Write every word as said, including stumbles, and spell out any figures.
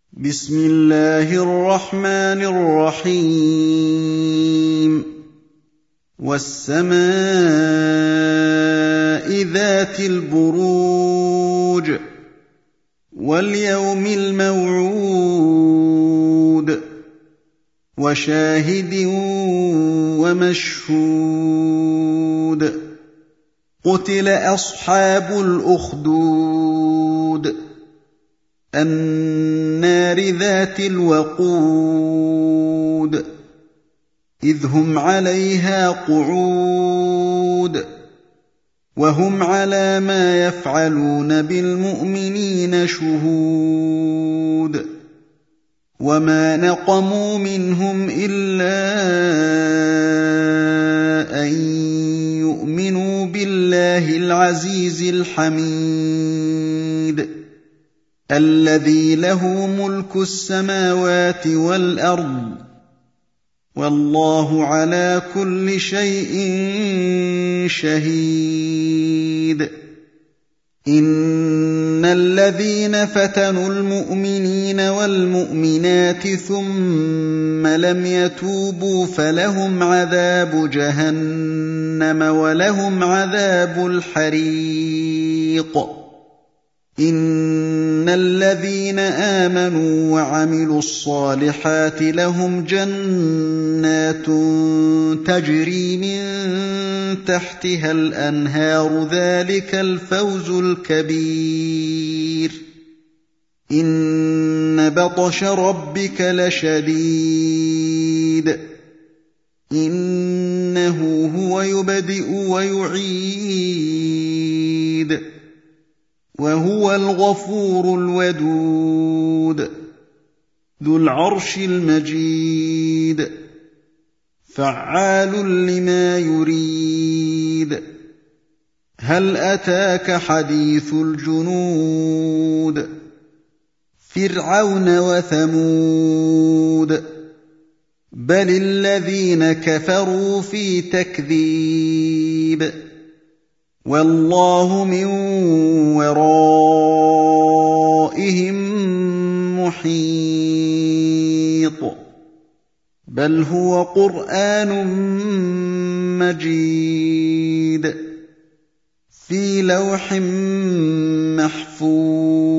بسم الله الرحمن الرحيم والسماء ذات البروج واليوم الموعود وشاهد ومشهود قتل أصحاب الأخدود النار ذات الوقود إذ هم عليها قعود وهم على ما يفعلون بالمؤمنين شهود وما نقموا منهم إلا أن يؤمنوا بالله العزيز الحميد الذي له ملك السماوات والأرض والله على كل شيء شهيد إن الذين فتنوا المؤمنين والمؤمنات ثم لم يتوبوا فلهم عذاب جهنم ولهم عذاب الحريق إن الذين آمنوا وعملوا الصالحات لهم جنات تجري من تحتها الأنهار ذلك الفوز الكبير إن بطش ربك لشديد إنه هو يبدئ ويعيد وهو الغفور الودود ذو العرش المجيد فعال لما يريد هل أتاك حديث الجنود فرعون وثمود بل الذين كفروا في تكذيب والله من ورائهم محيط بل هو قرآن مجيد في لوح محفوظ